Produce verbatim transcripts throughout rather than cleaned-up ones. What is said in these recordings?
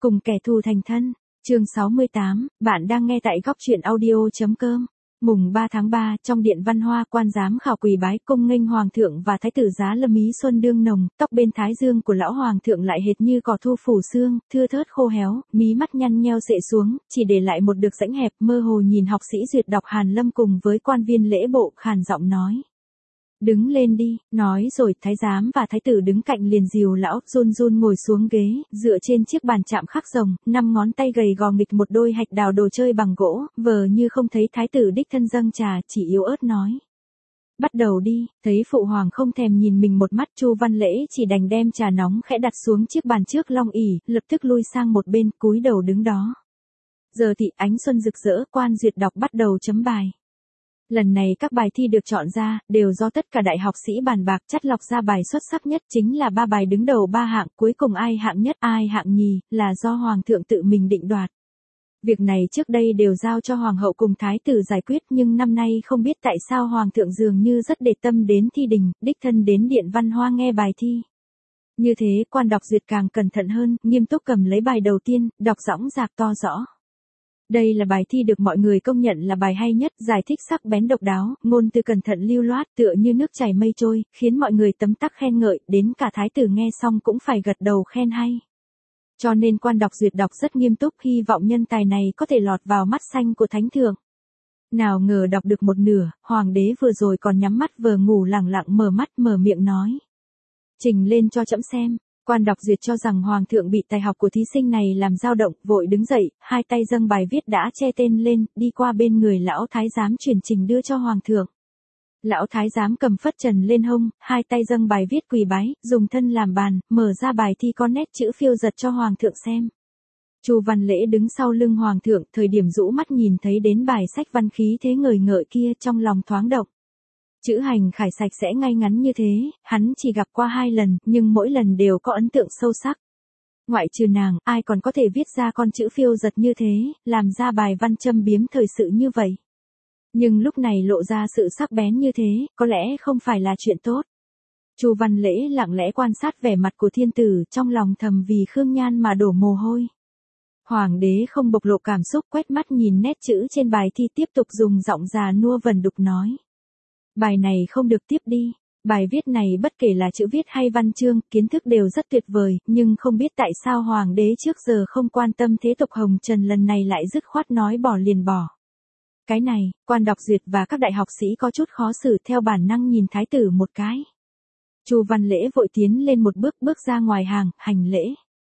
Cùng kẻ thù thành thân. Chương sáu mươi tám, bạn đang nghe tại góc truyện audio.com. Mùng ba tháng ba, trong điện Văn Hoa, quan giám khảo quỳ bái cung nghênh hoàng thượng và thái tử Giá Lâm ý xuân đương nồng, tóc bên thái dương của lão hoàng thượng lại hệt như cỏ thu phủ sương, thưa thớt khô héo, mí mắt nhăn nheo xệ xuống, chỉ để lại một được rãnh hẹp, mơ hồ nhìn học sĩ duyệt đọc Hàn Lâm cùng với quan viên lễ bộ khàn giọng nói. Đứng lên đi, nói rồi thái giám và thái tử đứng cạnh liền dìu lão, run run ngồi xuống ghế, dựa trên chiếc bàn chạm khắc rồng, năm ngón tay gầy gò nghịch một đôi hạch đào đồ chơi bằng gỗ, vờ như không thấy thái tử đích thân dâng trà, chỉ yếu ớt nói. Bắt đầu đi, thấy phụ hoàng không thèm nhìn mình một mắt, Chu Văn Lễ chỉ đành đem trà nóng khẽ đặt xuống chiếc bàn trước long ỷ, lập tức lui sang một bên, cúi đầu đứng đó. Giờ thì ánh xuân rực rỡ, quan duyệt đọc bắt đầu chấm bài. Lần này các bài thi được chọn ra, đều do tất cả đại học sĩ bàn bạc chắt lọc ra bài xuất sắc nhất, chính là ba bài đứng đầu ba hạng, cuối cùng ai hạng nhất, ai hạng nhì, là do hoàng thượng tự mình định đoạt. Việc này trước đây đều giao cho hoàng hậu cùng thái tử giải quyết, nhưng năm nay không biết tại sao hoàng thượng dường như rất để tâm đến thi đình, đích thân đến điện Văn Hoa nghe bài thi. Như thế, quan đọc duyệt càng cẩn thận hơn, nghiêm túc cầm lấy bài đầu tiên, đọc dõng dạc to rõ. Đây là bài thi được mọi người công nhận là bài hay nhất, giải thích sắc bén độc đáo, ngôn từ cẩn thận lưu loát tựa như nước chảy mây trôi, khiến mọi người tấm tắc khen ngợi, đến cả thái tử nghe xong cũng phải gật đầu khen hay. Cho nên quan đọc duyệt đọc rất nghiêm túc, hy vọng nhân tài này có thể lọt vào mắt xanh của thánh thượng. Nào ngờ đọc được một nửa, hoàng đế vừa rồi còn nhắm mắt vờ ngủ lẳng lặng mở mắt mở miệng nói. Trình lên cho trẫm xem. Quan đọc duyệt cho rằng hoàng thượng bị tài học của thí sinh này làm dao động, vội đứng dậy, hai tay dâng bài viết đã che tên lên, đi qua bên người lão thái giám truyền trình đưa cho hoàng thượng. Lão thái giám cầm phất trần lên hông, hai tay dâng bài viết quỳ bái, dùng thân làm bàn, mở ra bài thi có nét chữ phiêu giật cho hoàng thượng xem. Chu Văn Lễ đứng sau lưng hoàng thượng, thời điểm rũ mắt nhìn thấy đến bài sách văn khí thế ngời ngợi kia, trong lòng thoáng động. Chữ hành khải sạch sẽ ngay ngắn như thế, hắn chỉ gặp qua hai lần, nhưng mỗi lần đều có ấn tượng sâu sắc. Ngoại trừ nàng, ai còn có thể viết ra con chữ phiêu giật như thế, làm ra bài văn châm biếm thời sự như vậy. Nhưng lúc này lộ ra sự sắc bén như thế, có lẽ không phải là chuyện tốt. Chu Văn Lễ lặng lẽ quan sát vẻ mặt của thiên tử, trong lòng thầm vì Khương Nhan mà đổ mồ hôi. Hoàng đế không bộc lộ cảm xúc, quét mắt nhìn nét chữ trên bài thi, tiếp tục dùng giọng già nua vần đục nói. Bài này không được tiếp đi. Bài viết này bất kể là chữ viết hay văn chương, kiến thức đều rất tuyệt vời, nhưng không biết tại sao hoàng đế trước giờ không quan tâm thế tục hồng trần, lần này lại dứt khoát nói bỏ liền bỏ. Cái này, quan đọc duyệt và các đại học sĩ có chút khó xử, theo bản năng nhìn thái tử một cái. Chu Văn Lễ vội tiến lên một bước, bước ra ngoài hàng, hành lễ.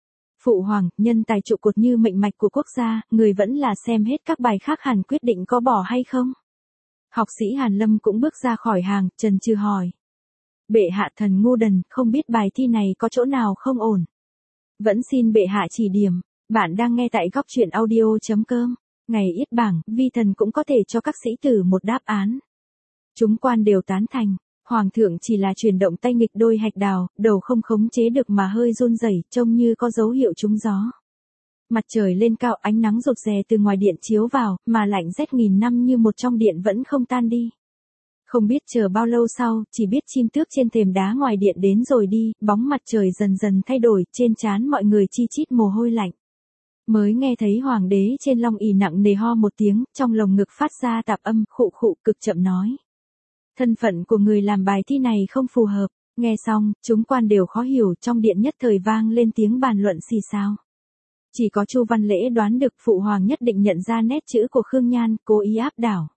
Phụ hoàng, nhân tài trụ cột như mệnh mạch của quốc gia, người vẫn là xem hết các bài khác hẳn quyết định có bỏ hay không. Học sĩ Hàn Lâm cũng bước ra khỏi hàng, chần chừ hỏi. Bệ hạ thần ngu đần, không biết bài thi này có chỗ nào không ổn. Vẫn xin bệ hạ chỉ điểm. Bạn đang nghe tại góc truyện audio.com. Ngày yết bảng, vi thần cũng có thể cho các sĩ tử một đáp án. Chúng quan đều tán thành. Hoàng thượng chỉ là chuyển động tay nghịch đôi hạch đào, đầu không khống chế được mà hơi run rẩy, trông như có dấu hiệu trúng gió. Mặt trời lên cao, ánh nắng rụt rè từ ngoài điện chiếu vào, mà lạnh rét nghìn năm như một trong điện vẫn không tan đi. Không biết chờ bao lâu sau, chỉ biết chim tước trên thềm đá ngoài điện đến rồi đi, bóng mặt trời dần dần thay đổi, trên trán mọi người chi chít mồ hôi lạnh. Mới nghe thấy hoàng đế trên long ỷ nặng nề ho một tiếng, trong lồng ngực phát ra tạp âm, khụ khụ, cực chậm nói. Thân phận của người làm bài thi này không phù hợp. Nghe xong, chúng quan đều khó hiểu, trong điện nhất thời vang lên tiếng bàn luận xì xào. Chỉ có Chu Văn Lễ đoán được phụ hoàng nhất định nhận ra nét chữ của Khương Nhan, cố ý áp đảo.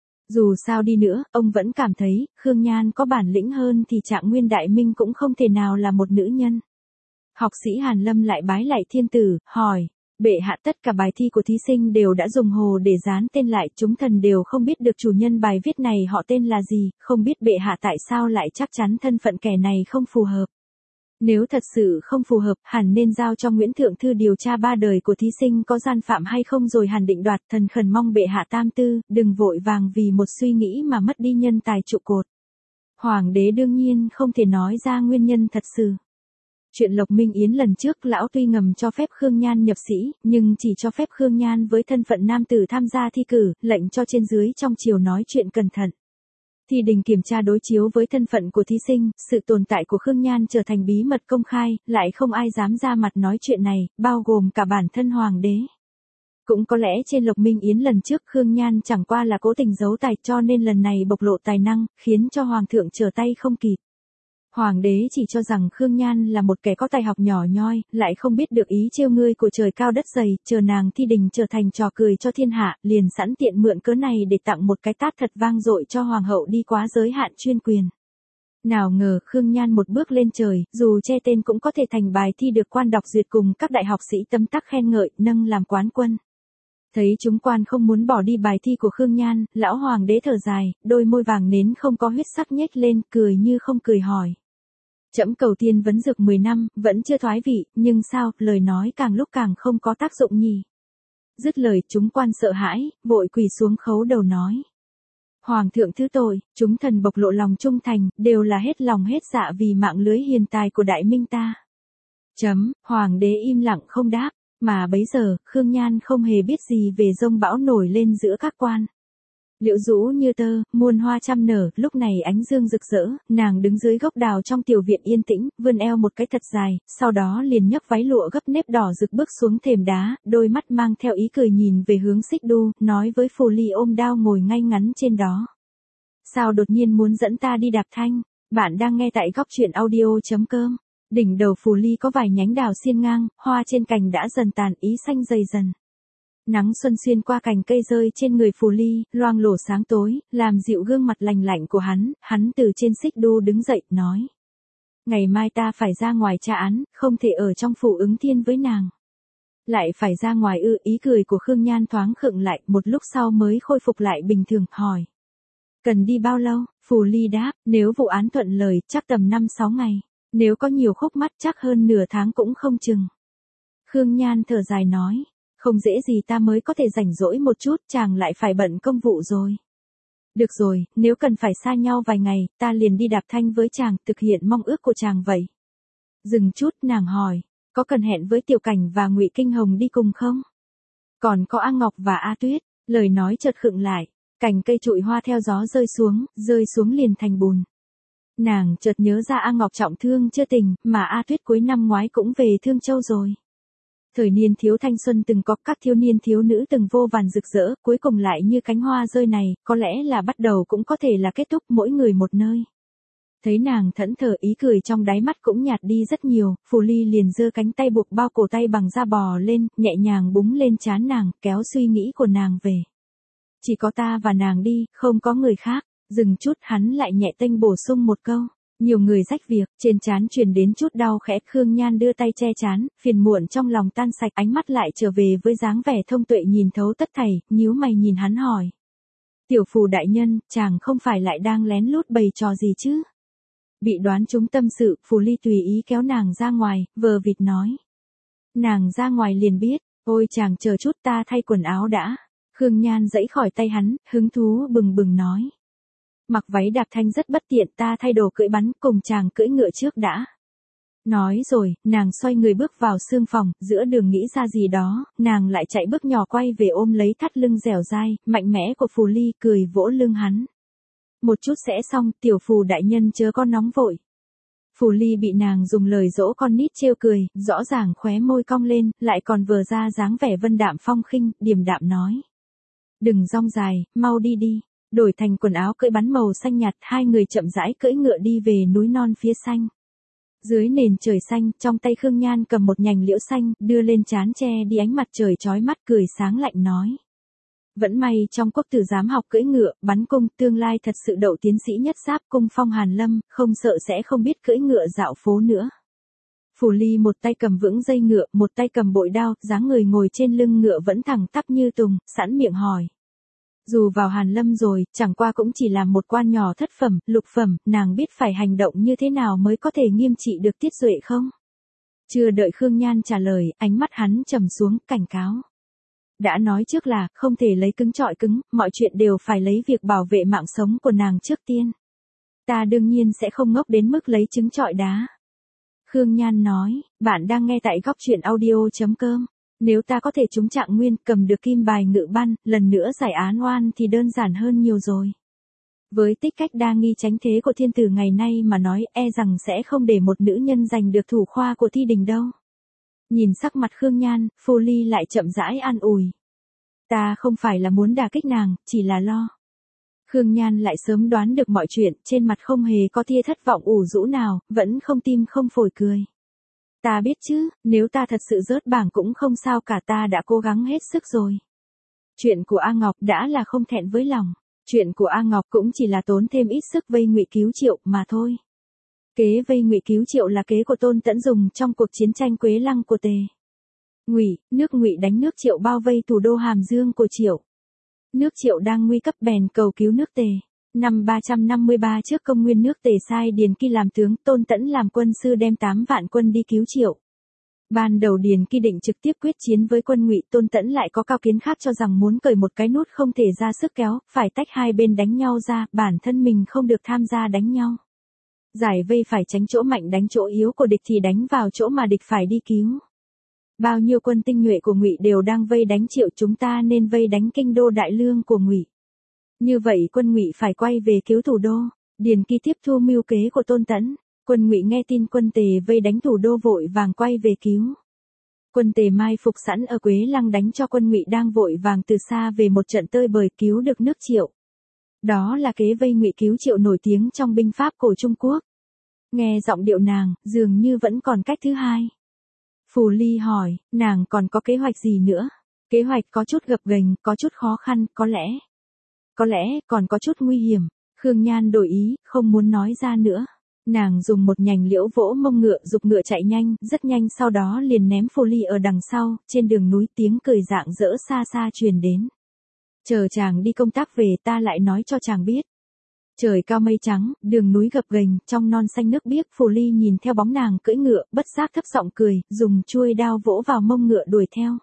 Dù sao đi nữa, ông vẫn cảm thấy, Khương Nhan có bản lĩnh hơn thì Trạng Nguyên Đại Minh cũng không thể nào là một nữ nhân. Học sĩ Hàn Lâm lại bái lại thiên tử, hỏi, bệ hạ tất cả bài thi của thí sinh đều đã dùng hồ để dán tên lại, chúng thần đều không biết được chủ nhân bài viết này họ tên là gì, không biết bệ hạ tại sao lại chắc chắn thân phận kẻ này không phù hợp. Nếu thật sự không phù hợp, hẳn nên giao cho Nguyễn Thượng Thư điều tra ba đời của thí sinh có gian phạm hay không rồi hẳn định đoạt. Thần khẩn mong bệ hạ tam tư, đừng vội vàng vì một suy nghĩ mà mất đi nhân tài trụ cột. Hoàng đế đương nhiên không thể nói ra nguyên nhân thật sự. Chuyện Lộc Minh Yến lần trước lão tuy ngầm cho phép Khương Nhan nhập sĩ, nhưng chỉ cho phép Khương Nhan với thân phận nam tử tham gia thi cử, lệnh cho trên dưới trong triều nói chuyện cẩn thận. Thi đình kiểm tra đối chiếu với thân phận của thí sinh, sự tồn tại của Khương Nhan trở thành bí mật công khai, lại không ai dám ra mặt nói chuyện này, bao gồm cả bản thân hoàng đế. Cũng có lẽ trên Lộc Minh Yến lần trước Khương Nhan chẳng qua là cố tình giấu tài, cho nên lần này bộc lộ tài năng, khiến cho hoàng thượng trở tay không kịp. Hoàng đế chỉ cho rằng Khương Nhan là một kẻ có tài học nhỏ nhoi, lại không biết được ý trêu ngươi của trời cao đất dày, chờ nàng thi đình trở thành trò cười cho thiên hạ, liền sẵn tiện mượn cớ này để tặng một cái tát thật vang dội cho hoàng hậu đi quá giới hạn chuyên quyền. Nào ngờ Khương Nhan một bước lên trời, dù che tên cũng có thể thành bài thi được quan đọc duyệt cùng các đại học sĩ tấm tắc khen ngợi, nâng làm quán quân. Thấy chúng quan không muốn bỏ đi bài thi của Khương Nhan, lão hoàng đế thở dài, đôi môi vàng nến không có huyết sắc nhếch lên, cười như không cười hỏi. Trẫm cầu tiên vấn dược mười năm, vẫn chưa thoái vị, nhưng sao, lời nói càng lúc càng không có tác dụng nhỉ. Dứt lời chúng quan sợ hãi, vội quỳ xuống khấu đầu nói. Hoàng thượng thứ tội, chúng thần bộc lộ lòng trung thành, đều là hết lòng hết dạ vì mạng lưới hiền tài của đại minh ta. Chấm, hoàng đế im lặng không đáp, mà bấy giờ, Khương Nhan không hề biết gì về dông bão nổi lên giữa các quan. Liễu rũ như tơ, muôn hoa trăm nở, lúc này ánh dương rực rỡ, nàng đứng dưới gốc đào trong tiểu viện yên tĩnh, vươn eo một cái thật dài, sau đó liền nhấc váy lụa gấp nếp đỏ rực bước xuống thềm đá, đôi mắt mang theo ý cười nhìn về hướng Xích Đu, nói với Phù Ly ôm đao ngồi ngay ngắn trên đó. Sao đột nhiên muốn dẫn ta đi đạp thanh? Bạn đang nghe tại góc truyện audio chấm com. Đỉnh đầu Phù Ly có vài nhánh đào xiên ngang, hoa trên cành đã dần tàn, ý xanh dày dần. Nắng xuân xuyên qua cành cây rơi trên người Phù Ly, loang lổ sáng tối, làm dịu gương mặt lành lạnh của hắn, hắn từ trên xích đu đứng dậy, nói. Ngày mai ta phải ra ngoài tra án, không thể ở trong phủ ứng thiên với nàng. Lại phải ra ngoài ư, ý cười của Khương Nhan thoáng khựng lại, một lúc sau mới khôi phục lại bình thường, hỏi. Cần đi bao lâu? Phù Ly đáp, nếu vụ án thuận lời, chắc tầm năm sáu ngày. Nếu có nhiều khúc mắc chắc hơn nửa tháng cũng không chừng. Khương Nhan thở dài nói. Không dễ gì ta mới có thể rảnh rỗi một chút, chàng lại phải bận công vụ rồi. Được rồi, nếu cần phải xa nhau vài ngày, ta liền đi đạp thanh với chàng, thực hiện mong ước của chàng vậy. Dừng chút, nàng hỏi, có cần hẹn với Tiểu Cảnh và Ngụy Kinh Hồng đi cùng không? Còn có A Ngọc và A Tuyết, lời nói chợt khựng lại, cành cây trụi hoa theo gió rơi xuống, rơi xuống liền thành bùn. Nàng chợt nhớ ra A Ngọc trọng thương chưa tỉnh, mà A Tuyết cuối năm ngoái cũng về Thương Châu rồi. Thời niên thiếu thanh xuân từng có các thiếu niên thiếu nữ từng vô vàn rực rỡ, cuối cùng lại như cánh hoa rơi này, có lẽ là bắt đầu cũng có thể là kết thúc, mỗi người một nơi. Thấy nàng thẫn thờ, ý cười trong đáy mắt cũng nhạt đi rất nhiều, Phù Ly liền giơ cánh tay buộc bao cổ tay bằng da bò lên, nhẹ nhàng búng lên trán nàng, kéo suy nghĩ của nàng về. Chỉ có ta và nàng đi, không có người khác. Dừng chút, hắn lại nhẹ tênh bổ sung một câu. Nhiều người rách việc, trên trán truyền đến chút đau khẽ, Khương Nhan đưa tay che trán, phiền muộn trong lòng tan sạch, ánh mắt lại trở về với dáng vẻ thông tuệ nhìn thấu tất thảy, nhíu mày nhìn hắn hỏi. Tiểu Phù đại nhân, chàng không phải lại đang lén lút bày trò gì chứ? Bị đoán trúng tâm sự, Phù Ly tùy ý kéo nàng ra ngoài, vờ vịt nói. Nàng ra ngoài liền biết, ôi chàng chờ chút ta thay quần áo đã. Khương Nhan giãy khỏi tay hắn, hứng thú bừng bừng nói. Mặc váy đạp thanh rất bất tiện, ta thay đồ cưỡi bắn, cùng chàng cưỡi ngựa trước đã. Nói rồi, nàng xoay người bước vào sương phòng, giữa đường nghĩ ra gì đó, nàng lại chạy bước nhỏ quay về ôm lấy thắt lưng dẻo dai, mạnh mẽ của Phù Ly, cười vỗ lưng hắn. Một chút sẽ xong, tiểu Phù đại nhân chớ con nóng vội. Phù Ly bị nàng dùng lời dỗ con nít trêu cười, rõ ràng khóe môi cong lên, lại còn vừa ra dáng vẻ vân đạm phong khinh, điềm đạm nói. Đừng rong dài, mau đi đi. Đổi thành quần áo cưỡi bắn màu xanh nhạt, hai người chậm rãi cưỡi ngựa đi về núi non phía xanh. Dưới nền trời xanh, trong tay Khương Nhan cầm một nhành liễu xanh, đưa lên trán che đi ánh mặt trời chói mắt, cười sáng lạnh nói. Vẫn may trong quốc tử giám học cưỡi ngựa, bắn cung, tương lai thật sự đậu tiến sĩ nhất giáp cung phong Hàn Lâm, không sợ sẽ không biết cưỡi ngựa dạo phố nữa. Phù Ly một tay cầm vững dây ngựa, một tay cầm bội đao, dáng người ngồi trên lưng ngựa vẫn thẳng tắp như tùng, sẵn miệng hỏi. Dù vào Hàn Lâm rồi, chẳng qua cũng chỉ là một quan nhỏ thất phẩm, lục phẩm, nàng biết phải hành động như thế nào mới có thể nghiêm trị được Tiết Duệ không? Chưa đợi Khương Nhan trả lời, ánh mắt hắn trầm xuống, cảnh cáo. Đã nói trước là, không thể lấy cứng trọi cứng, mọi chuyện đều phải lấy việc bảo vệ mạng sống của nàng trước tiên. Ta đương nhiên sẽ không ngốc đến mức lấy trứng trọi đá. Khương Nhan nói, bạn đang nghe tại góc truyện audio chấm com. Nếu ta có thể trúng trạng nguyên, cầm được kim bài ngự ban, lần nữa giải án oan thì đơn giản hơn nhiều rồi. Với tích cách đa nghi tránh thế của thiên tử ngày nay mà nói e rằng sẽ không để một nữ nhân giành được thủ khoa của thi đình đâu. Nhìn sắc mặt Khương Nhan, Phù Ly lại chậm rãi an ủi. Ta không phải là muốn đả kích nàng, chỉ là lo. Khương Nhan lại sớm đoán được mọi chuyện, trên mặt không hề có tia thất vọng ủ rũ nào, vẫn không tim không phổi cười. Ta biết chứ, nếu ta thật sự rớt bảng cũng không sao cả, ta đã cố gắng hết sức rồi. Chuyện của A Ngọc đã là không thẹn với lòng. Chuyện của A Ngọc cũng chỉ là tốn thêm ít sức vây Ngụy Cứu Triệu mà thôi. Kế vây Ngụy Cứu Triệu là kế của Tôn Tẫn dùng trong cuộc chiến tranh Quế Lăng của Tề. Ngụy, nước Ngụy đánh nước Triệu bao vây thủ đô Hàm Dương của Triệu. Nước Triệu đang nguy cấp bèn cầu cứu nước Tề. Năm ba trăm năm mươi ba trước công nguyên, nước Tề sai Điền Kỳ làm tướng, Tôn Tẫn làm quân sư đem tám vạn quân đi cứu Triệu. Ban đầu Điền Kỳ định trực tiếp quyết chiến với quân Ngụy, Tôn Tẫn lại có cao kiến khác cho rằng muốn cởi một cái nút không thể ra sức kéo, phải tách hai bên đánh nhau ra, bản thân mình không được tham gia đánh nhau. Giải vây phải tránh chỗ mạnh đánh chỗ yếu của địch thì đánh vào chỗ mà địch phải đi cứu. Bao nhiêu quân tinh nhuệ của Ngụy đều đang vây đánh Triệu, chúng ta nên vây đánh kinh đô Đại Lương của Ngụy. Như vậy quân Ngụy phải quay về cứu thủ đô. Điền Kỳ tiếp thu mưu kế của Tôn Tẫn. Quân Ngụy nghe tin quân Tề vây đánh thủ đô vội vàng quay về cứu. Quân Tề mai phục sẵn ở Quế Lăng đánh cho quân Ngụy đang vội vàng từ xa về một trận tơi bời cứu được nước Triệu. Đó là kế vây Ngụy cứu Triệu nổi tiếng trong binh pháp cổ Trung Quốc. Nghe giọng điệu nàng, dường như vẫn còn cách thứ hai. Phù Ly hỏi, nàng còn có kế hoạch gì nữa? Kế hoạch có chút gập ghềnh, có chút khó khăn, có lẽ. Có lẽ còn có chút nguy hiểm. Khương Nhan đổi ý, không muốn nói ra nữa. Nàng dùng một nhành liễu vỗ mông ngựa, giục ngựa chạy nhanh, rất nhanh, sau đó liền ném Phù Ly ở đằng sau. Trên đường núi tiếng cười rạng rỡ xa xa truyền đến. Chờ chàng đi công tác về ta lại nói cho chàng biết. Trời cao mây trắng, đường núi gập ghềnh, trong non xanh nước biếc. Phù Ly nhìn theo bóng nàng cưỡi ngựa, bất giác thấp giọng cười, dùng chuôi đao vỗ vào mông ngựa đuổi theo.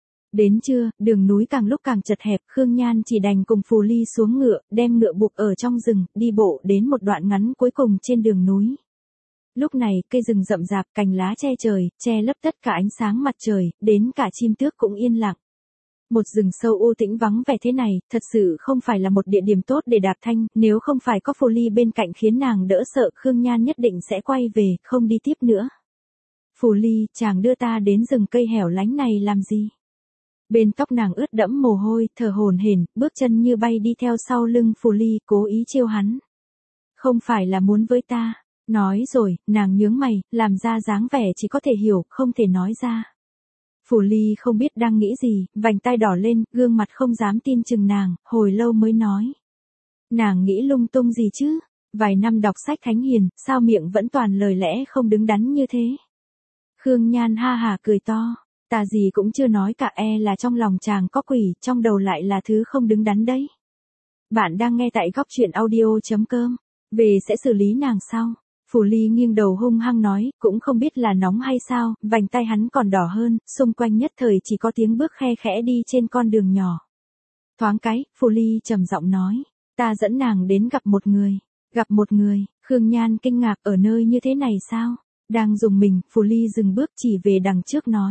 Đến trưa, đường núi càng lúc càng chật hẹp, Khương Nhan chỉ đành cùng Phù Ly xuống ngựa, đem ngựa buộc ở trong rừng, đi bộ đến một đoạn ngắn cuối cùng trên đường núi. Lúc này, cây rừng rậm rạp, cành lá che trời, che lấp tất cả ánh sáng mặt trời, đến cả chim tước cũng yên lặng. Một rừng sâu u tĩnh vắng vẻ thế này, thật sự không phải là một địa điểm tốt để đạp thanh, nếu không phải có Phù Ly bên cạnh khiến nàng đỡ sợ, Khương Nhan nhất định sẽ quay về, không đi tiếp nữa. Phù Ly, chàng đưa ta đến rừng cây hẻo lánh này làm gì? Bên tóc nàng ướt đẫm mồ hôi, thở hổn hển, bước chân như bay đi theo sau lưng Phù Ly, cố ý trêu hắn. Không phải là muốn với ta. Nói rồi, nàng nhướng mày, làm ra dáng vẻ chỉ có thể hiểu, không thể nói ra. Phù Ly không biết đang nghĩ gì, vành tai đỏ lên, gương mặt không dám tin chừng nàng, hồi lâu mới nói. Nàng nghĩ lung tung gì chứ? Vài năm đọc sách thánh hiền, sao miệng vẫn toàn lời lẽ không đứng đắn như thế? Khương Nhan ha hà cười to. Ta gì cũng chưa nói cả, e là trong lòng chàng có quỷ, trong đầu lại là thứ không đứng đắn đấy. Bạn đang nghe tại góc truyện audio chấm com. Về sẽ xử lý nàng sau. Phù Ly nghiêng đầu hung hăng nói, cũng không biết là nóng hay sao, vành tay hắn còn đỏ hơn, xung quanh nhất thời chỉ có tiếng bước khe khẽ đi trên con đường nhỏ. Thoáng cái, Phù Ly trầm giọng nói, ta dẫn nàng đến gặp một người. Gặp một người, Khương Nhan kinh ngạc, ở nơi như thế này sao? Đang dùng mình, Phù Ly dừng bước chỉ về đằng trước nói.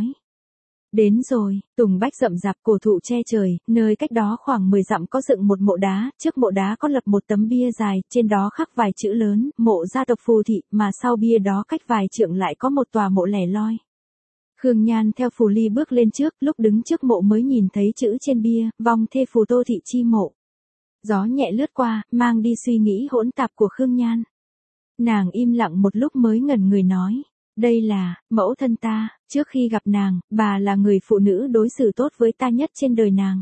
Đến rồi, tùng bách rậm rạp, cổ thụ che trời, nơi cách đó khoảng mười dặm có dựng một mộ đá, trước mộ đá có lập một tấm bia dài, trên đó khắc vài chữ lớn, mộ gia tộc Phù thị, mà sau bia đó cách vài trượng lại có một tòa mộ lẻ loi. Khương Nhan theo Phù Ly bước lên trước, lúc đứng trước mộ mới nhìn thấy chữ trên bia, vong thê Phù Tô thị chi mộ. Gió nhẹ lướt qua, mang đi suy nghĩ hỗn tạp của Khương Nhan. Nàng im lặng một lúc mới ngẩn người nói. Đây là, mẫu thân ta, trước khi gặp nàng, bà là người phụ nữ đối xử tốt với ta nhất trên đời nàng.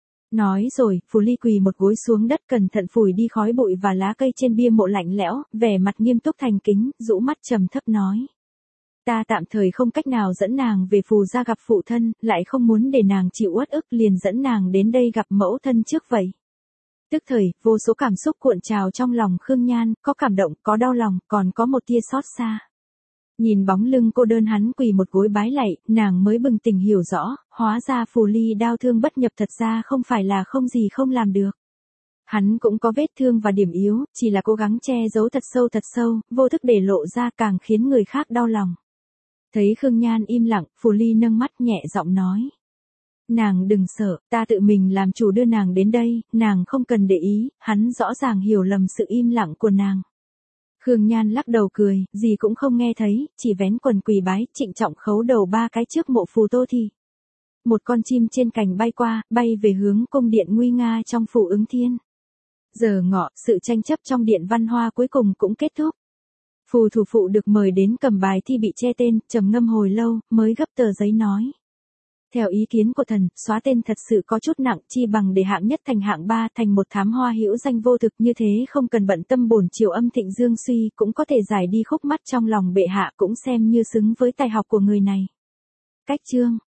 Nói rồi, Phù Ly quỳ một gối xuống đất cẩn thận phủi đi khói bụi và lá cây trên bia mộ lạnh lẽo, vẻ mặt nghiêm túc thành kính, rũ mắt trầm thấp nói. Ta tạm thời không cách nào dẫn nàng về Phù gia gặp phụ thân, lại không muốn để nàng chịu uất ức, liền dẫn nàng đến đây gặp mẫu thân trước vậy. Tức thời, vô số cảm xúc cuộn trào trong lòng Khương Nhan, có cảm động, có đau lòng, còn có một tia xót xa. Nhìn bóng lưng cô đơn hắn quỳ một gối bái lạy, nàng mới bừng tỉnh hiểu rõ, hóa ra Phù Ly đau thương bất nhập thật ra không phải là không gì không làm được. Hắn cũng có vết thương và điểm yếu, chỉ là cố gắng che giấu thật sâu thật sâu, vô thức để lộ ra càng khiến người khác đau lòng. Thấy Khương Nhan im lặng, Phù Ly nâng mắt nhẹ giọng nói. Nàng đừng sợ, ta tự mình làm chủ đưa nàng đến đây, nàng không cần để ý, hắn rõ ràng hiểu lầm sự im lặng của nàng. Khương Nhan lắc đầu cười, gì cũng không nghe thấy, chỉ vén quần quỳ bái, trịnh trọng khấu đầu ba cái trước mộ phù Tô Thì. Một con chim trên cành bay qua, bay về hướng cung điện nguy nga trong phủ Ứng Thiên. Giờ ngọ, sự tranh chấp trong điện văn hoa cuối cùng cũng kết thúc. Phù thủ phụ được mời đến cầm bài thi bị che tên, trầm ngâm hồi lâu, mới gấp tờ giấy nói. Theo ý kiến của thần, xóa tên thật sự có chút nặng, chi bằng để hạng nhất thành hạng ba, thành một thám hoa hữu danh vô thực, như thế không cần bận tâm bổn triều âm thịnh dương suy, cũng có thể giải đi khúc mắc trong lòng bệ hạ, cũng xem như xứng với tài học của người này. Cách chương